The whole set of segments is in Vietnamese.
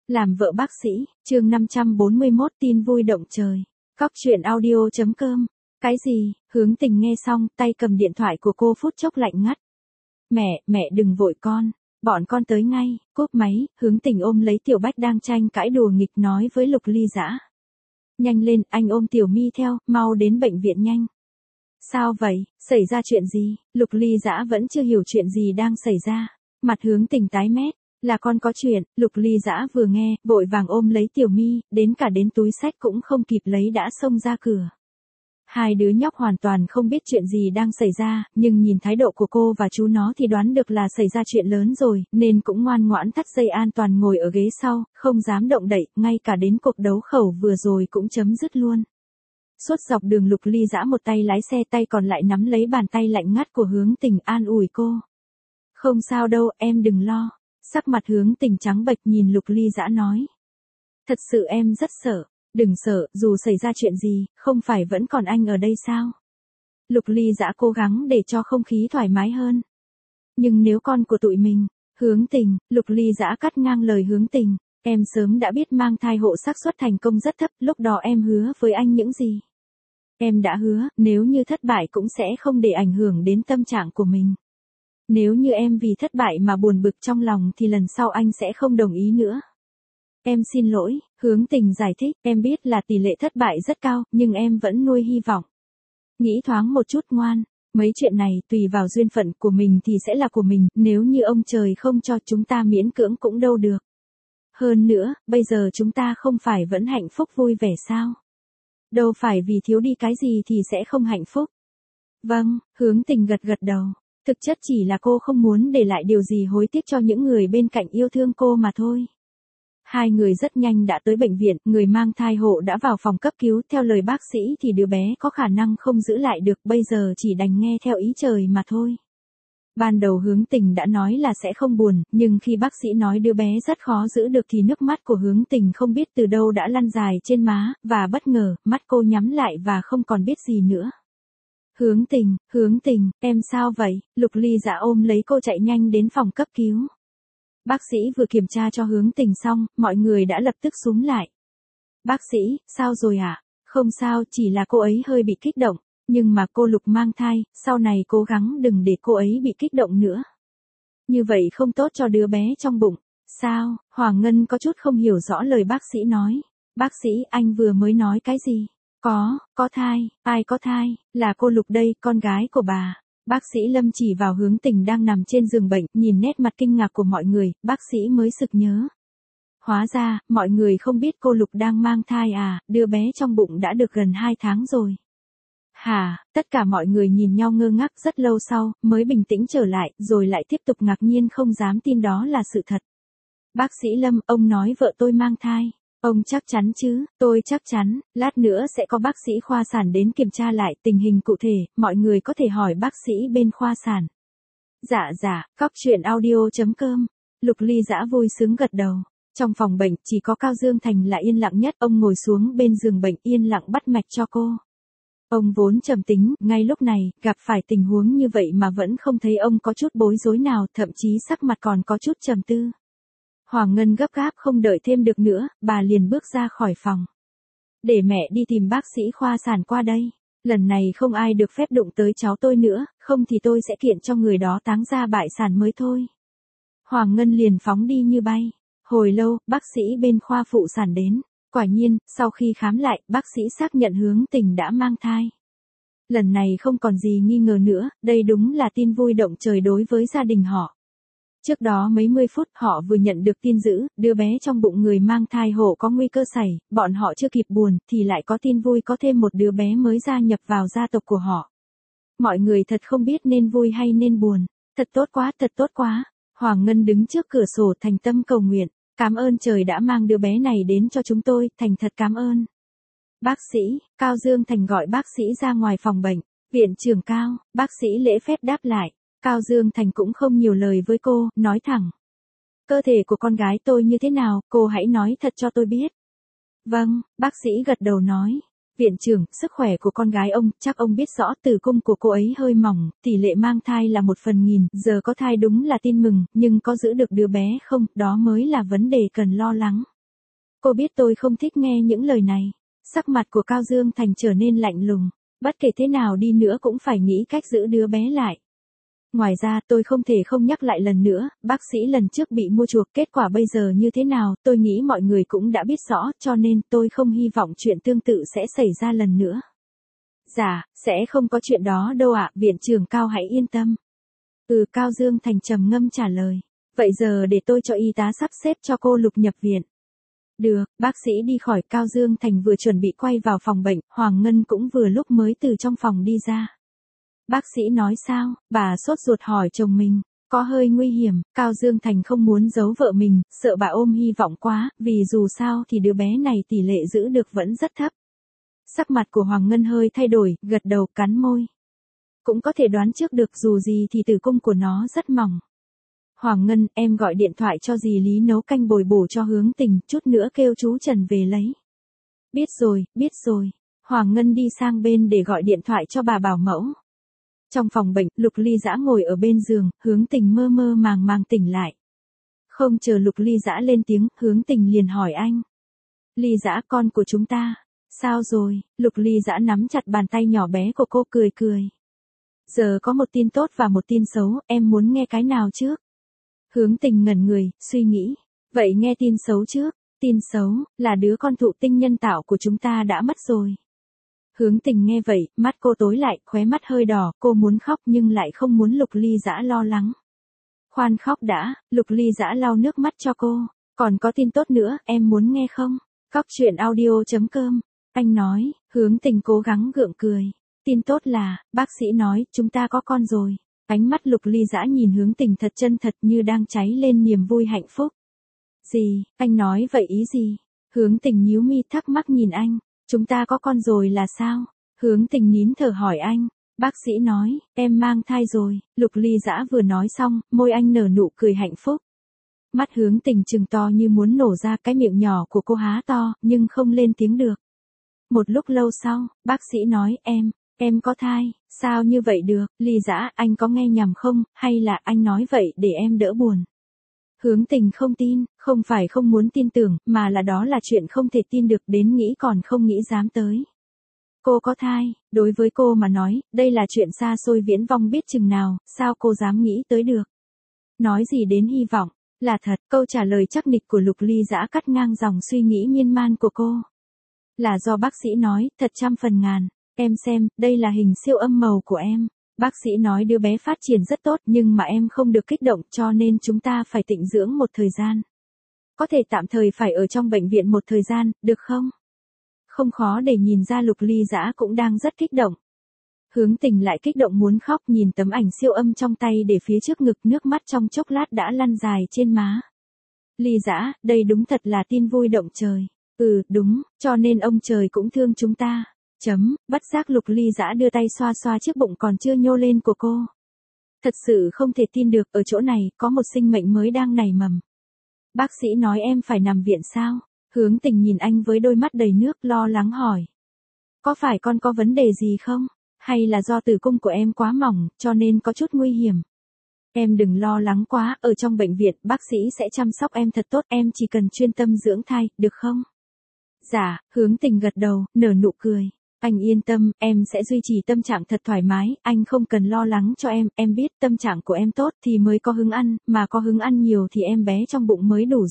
Làm vợ bác sĩ, chương 541 tin vui động trời. Cóc truyện audio.com. Cái gì? Hướng Tình nghe xong, tay cầm điện thoại của cô phút chốc lạnh ngắt. Mẹ đừng vội con. Bọn con tới ngay, cúp máy, Hướng Tình ôm lấy Tiểu Bách đang tranh cãi đùa nghịch nói với Lục Ly Dã. Nhanh lên, anh ôm Tiểu My theo, mau đến bệnh viện nhanh. Sao vậy, xảy ra chuyện gì? Lục Ly Dã vẫn chưa hiểu chuyện gì đang xảy ra. Mặt Hướng Tình tái mét. Là con có chuyện. Lục Ly Dã vừa nghe, vội vàng ôm lấy Tiểu My, đến cả đến túi xách cũng không kịp lấy đã xông ra cửa. Hai đứa nhóc hoàn toàn không biết chuyện gì đang xảy ra, nhưng nhìn thái độ của cô và chú nó thì đoán được là xảy ra chuyện lớn rồi, nên cũng ngoan ngoãn thắt dây an toàn ngồi ở ghế sau, không dám động đậy, ngay cả đến cuộc đấu khẩu vừa rồi cũng chấm dứt luôn. Suốt dọc đường Lục Ly Dã một tay lái xe, tay còn lại nắm lấy bàn tay lạnh ngắt của Hướng Tình an ủi cô. Không sao đâu, em đừng lo. Sắc mặt Hướng Tình trắng bệch nhìn Lục Ly Dã nói. Thật sự em rất sợ. Đừng sợ, dù xảy ra chuyện gì, không phải vẫn còn anh ở đây sao? Lục Ly Dã cố gắng để cho không khí thoải mái hơn. Nhưng nếu con của tụi mình, Hướng Tình, Lục Ly Dã cắt ngang lời Hướng Tình, em sớm đã biết mang thai hộ xác suất thành công rất thấp, lúc đó em hứa với anh những gì? Em đã hứa, nếu như thất bại cũng sẽ không để ảnh hưởng đến tâm trạng của mình. Nếu như em vì thất bại mà buồn bực trong lòng thì lần sau anh sẽ không đồng ý nữa. Em xin lỗi, Hướng Tình giải thích, em biết là tỷ lệ thất bại rất cao, nhưng em vẫn nuôi hy vọng. Nghĩ thoáng một chút ngoan, mấy chuyện này tùy vào duyên phận của mình thì sẽ là của mình, nếu như ông trời không cho chúng ta miễn cưỡng cũng đâu được. Hơn nữa, bây giờ chúng ta không phải vẫn hạnh phúc vui vẻ sao? Đâu phải vì thiếu đi cái gì thì sẽ không hạnh phúc. Vâng, Hướng Tình gật gật đầu. Thực chất chỉ là cô không muốn để lại điều gì hối tiếc cho những người bên cạnh yêu thương cô mà thôi. Hai người rất nhanh đã tới bệnh viện, người mang thai hộ đã vào phòng cấp cứu, theo lời bác sĩ thì đứa bé có khả năng không giữ lại được, bây giờ chỉ đành nghe theo ý trời mà thôi. Ban đầu Hướng Tình đã nói là sẽ không buồn, nhưng khi bác sĩ nói đứa bé rất khó giữ được thì nước mắt của Hướng Tình không biết từ đâu đã lăn dài trên má, và bất ngờ, mắt cô nhắm lại và không còn biết gì nữa. Hướng Tình, em sao vậy? Lục Ly Dã ôm lấy cô chạy nhanh đến phòng cấp cứu. Bác sĩ vừa kiểm tra cho Hướng Tình xong, mọi người đã lập tức xúm lại. Bác sĩ, sao rồi ạ? Không sao, chỉ là cô ấy hơi bị kích động, nhưng mà cô Lục mang thai, sau này cố gắng đừng để cô ấy bị kích động nữa. Như vậy không tốt cho đứa bé trong bụng. Sao? Hoàng Ngân có chút không hiểu rõ lời bác sĩ nói. Bác sĩ, anh vừa mới nói cái gì? Có thai, ai có thai? Là cô Lục đây, con gái của bà. Bác sĩ Lâm chỉ vào Hướng Tình đang nằm trên giường bệnh, nhìn nét mặt kinh ngạc của mọi người, bác sĩ mới sực nhớ. Hóa ra, mọi người không biết cô Lục đang mang thai à, đứa bé trong bụng đã được gần 2 tháng rồi. Hả, tất cả mọi người nhìn nhau ngơ ngác rất lâu sau, mới bình tĩnh trở lại, rồi lại tiếp tục ngạc nhiên không dám tin đó là sự thật. Bác sĩ Lâm, ông nói vợ tôi mang thai. Ông chắc chắn chứ? Tôi chắc chắn, lát nữa sẽ có bác sĩ khoa sản đến kiểm tra lại tình hình cụ thể, mọi người có thể hỏi bác sĩ bên khoa sản. Dạ, cóc truyện audio.com. Lục Ly Dã vui sướng gật đầu. Trong phòng bệnh, chỉ có Cao Dương Thành là yên lặng nhất, ông ngồi xuống bên giường bệnh yên lặng bắt mạch cho cô. Ông vốn trầm tính, ngay lúc này, gặp phải tình huống như vậy mà vẫn không thấy ông có chút bối rối nào, thậm chí sắc mặt còn có chút trầm tư. Hoàng Ngân gấp gáp không đợi thêm được nữa, bà liền bước ra khỏi phòng. Để mẹ đi tìm bác sĩ khoa sản qua đây. Lần này không ai được phép đụng tới cháu tôi nữa, không thì tôi sẽ kiện cho người đó táng ra bại sản mới thôi. Hoàng Ngân liền phóng đi như bay. Hồi lâu, bác sĩ bên khoa phụ sản đến. Quả nhiên, sau khi khám lại, bác sĩ xác nhận Hướng Tình đã mang thai. Lần này không còn gì nghi ngờ nữa, đây đúng là tin vui động trời đối với gia đình họ. Trước đó mấy mươi phút họ vừa nhận được tin dữ, đứa bé trong bụng người mang thai hộ có nguy cơ xảy, bọn họ chưa kịp buồn, thì lại có tin vui có thêm một đứa bé mới gia nhập vào gia tộc của họ. Mọi người thật không biết nên vui hay nên buồn. Thật tốt quá. Hoàng Ngân đứng trước cửa sổ thành tâm cầu nguyện. Cảm ơn trời đã mang đứa bé này đến cho chúng tôi, thành thật cảm ơn. Bác sĩ, Cao Dương Thành gọi bác sĩ ra ngoài phòng bệnh. Viện trưởng Cao, bác sĩ lễ phép đáp lại. Cao Dương Thành cũng không nhiều lời với cô, nói thẳng. Cơ thể của con gái tôi như thế nào, cô hãy nói thật cho tôi biết. Vâng, bác sĩ gật đầu nói. Viện trưởng, sức khỏe của con gái ông, chắc ông biết rõ tử cung của cô ấy hơi mỏng, tỷ lệ mang thai là 1/1000, giờ có thai đúng là tin mừng, nhưng có giữ được đứa bé không, đó mới là vấn đề cần lo lắng. Cô biết tôi không thích nghe những lời này. Sắc mặt của Cao Dương Thành trở nên lạnh lùng. Bất kể thế nào đi nữa cũng phải nghĩ cách giữ đứa bé lại. Ngoài ra tôi không thể không nhắc lại lần nữa, bác sĩ lần trước bị mua chuộc, kết quả bây giờ như thế nào, tôi nghĩ mọi người cũng đã biết rõ, cho nên tôi không hy vọng chuyện tương tự sẽ xảy ra lần nữa. Dạ, sẽ không có chuyện đó đâu ạ, viện trưởng Cao hãy yên tâm. Cao Dương Thành trầm ngâm trả lời. Vậy giờ để tôi cho y tá sắp xếp cho cô Lục nhập viện. Được, bác sĩ đi khỏi. Cao Dương Thành vừa chuẩn bị quay vào phòng bệnh, Hoàng Ngân cũng vừa lúc mới từ trong phòng đi ra. Bác sĩ nói sao? Bà sốt ruột hỏi chồng mình. Có hơi nguy hiểm, Cao Dương Thành không muốn giấu vợ mình, sợ bà ôm hy vọng quá, vì dù sao thì đứa bé này tỷ lệ giữ được vẫn rất thấp. Sắc mặt của Hoàng Ngân hơi thay đổi, gật đầu cắn môi. Cũng có thể đoán trước được, dù gì thì tử cung của nó rất mỏng. Hoàng Ngân, em gọi điện thoại cho dì Lý nấu canh bồi bổ cho Hướng Tình, chút nữa kêu chú Trần về lấy. Biết rồi. Hoàng Ngân đi sang bên để gọi điện thoại cho bà bảo mẫu. Trong phòng bệnh, Lục Ly Dã ngồi ở bên giường, Hướng Tình mơ mơ màng màng tỉnh lại. Không chờ Lục Ly Dã lên tiếng, Hướng Tình liền hỏi anh. Ly Dã, con của chúng ta. Sao rồi? Lục Ly Dã nắm chặt bàn tay nhỏ bé của cô cười cười. Giờ có một tin tốt và một tin xấu, em muốn nghe cái nào trước? Hướng Tình ngẩn người, suy nghĩ. Vậy nghe tin xấu trước. Tin xấu, là đứa con thụ tinh nhân tạo của chúng ta đã mất rồi. Hướng Tình nghe vậy, mắt cô tối lại, khóe mắt hơi đỏ, cô muốn khóc nhưng lại không muốn Lục Ly Dã lo lắng. Khoan khóc đã, Lục Ly Dã lau nước mắt cho cô. Còn có tin tốt nữa, em muốn nghe không? Coctruyện.audio.com. Anh nói, Hướng Tình cố gắng gượng cười. Tin tốt là, bác sĩ nói, chúng ta có con rồi. Ánh mắt Lục Ly Dã nhìn Hướng Tình thật chân thật như đang cháy lên niềm vui hạnh phúc. Gì, anh nói vậy ý gì? Hướng Tình nhíu mi thắc mắc nhìn anh. Chúng ta có con rồi là sao? Hướng Tình nín thở hỏi anh. Bác sĩ nói, em mang thai rồi. Lục Ly Dã vừa nói xong, môi anh nở nụ cười hạnh phúc. Mắt Hướng Tình trừng to như muốn nổ ra, cái miệng nhỏ của cô há to, nhưng không lên tiếng được. Một lúc lâu sau, bác sĩ nói, em có thai. Sao như vậy được? Ly Dã, anh có nghe nhầm không, hay là anh nói vậy để em đỡ buồn? Hướng Tình không tin, không phải không muốn tin tưởng, mà là đó là chuyện không thể tin được, đến nghĩ còn không nghĩ dám tới. Cô có thai, đối với cô mà nói, đây là chuyện xa xôi viễn vông biết chừng nào, sao cô dám nghĩ tới được? Nói gì đến hy vọng, là thật, câu trả lời chắc nịch của Lục Ly Dã cắt ngang dòng suy nghĩ miên man của cô. Là do bác sĩ nói, thật 100%. Em xem, đây là hình siêu âm màu của em. Bác sĩ nói đứa bé phát triển rất tốt nhưng mà em không được kích động cho nên chúng ta phải tịnh dưỡng một thời gian. Có thể tạm thời phải ở trong bệnh viện một thời gian, được không? Không khó để nhìn ra Lục Ly Dã cũng đang rất kích động. Hướng Tình lại kích động muốn khóc, nhìn tấm ảnh siêu âm trong tay để phía trước ngực, nước mắt trong chốc lát đã lăn dài trên má. Ly Dã, đây đúng thật là tin vui động trời. Đúng, cho nên ông trời cũng thương chúng ta. Bất giác Lục Ly Dã đưa tay xoa xoa chiếc bụng còn chưa nhô lên của cô. Thật sự không thể tin được, ở chỗ này, có một sinh mệnh mới đang nảy mầm. Bác sĩ nói em phải nằm viện sao? Hướng Tình nhìn anh với đôi mắt đầy nước, lo lắng hỏi. Có phải con có vấn đề gì không? Hay là do tử cung của em quá mỏng, cho nên có chút nguy hiểm? Em đừng lo lắng quá, ở trong bệnh viện, bác sĩ sẽ chăm sóc em thật tốt, em chỉ cần chuyên tâm dưỡng thai, được không? Dạ, Hướng Tình gật đầu, nở nụ cười. Anh yên tâm, em sẽ duy trì tâm trạng thật thoải mái, anh không cần lo lắng cho em biết tâm trạng của em tốt thì mới có hứng ăn, mà có hứng ăn nhiều thì em bé trong bụng mới đủ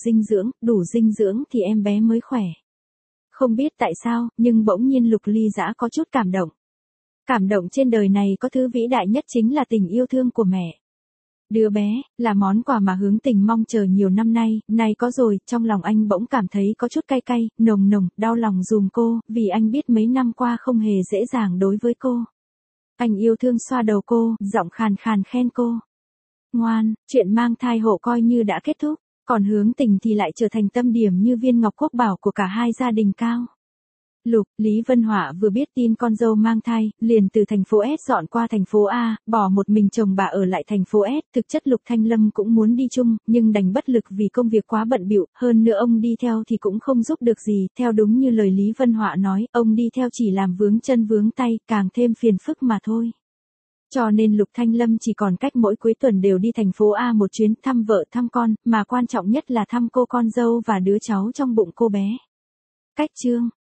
dinh dưỡng thì em bé mới khỏe. Không biết tại sao, nhưng bỗng nhiên Lục Ly Dã có chút cảm động. Cảm động trên đời này có thứ vĩ đại nhất chính là tình yêu thương của mẹ. Đứa bé, là món quà mà Hướng Tình mong chờ nhiều năm nay, này có rồi, trong lòng anh bỗng cảm thấy có chút cay cay, nồng nồng, đau lòng dùm cô, vì anh biết mấy năm qua không hề dễ dàng đối với cô. Anh yêu thương xoa đầu cô, giọng khàn khàn khen cô. Ngoan, chuyện mang thai hộ coi như đã kết thúc, còn Hướng Tình thì lại trở thành tâm điểm như viên ngọc quốc bảo của cả hai gia đình Cao. Lý Vân Họa vừa biết tin con dâu mang thai, liền từ thành phố S dọn qua thành phố A, bỏ một mình chồng bà ở lại thành phố S, thực chất Lục Thanh Lâm cũng muốn đi chung, nhưng đành bất lực vì công việc quá bận bịu, hơn nữa ông đi theo thì cũng không giúp được gì, theo đúng như lời Lý Vân Họa nói, ông đi theo chỉ làm vướng chân vướng tay, càng thêm phiền phức mà thôi. Cho nên Lục Thanh Lâm chỉ còn cách mỗi cuối tuần đều đi thành phố A một chuyến thăm vợ thăm con, mà quan trọng nhất là thăm cô con dâu và đứa cháu trong bụng cô bé. Cách chương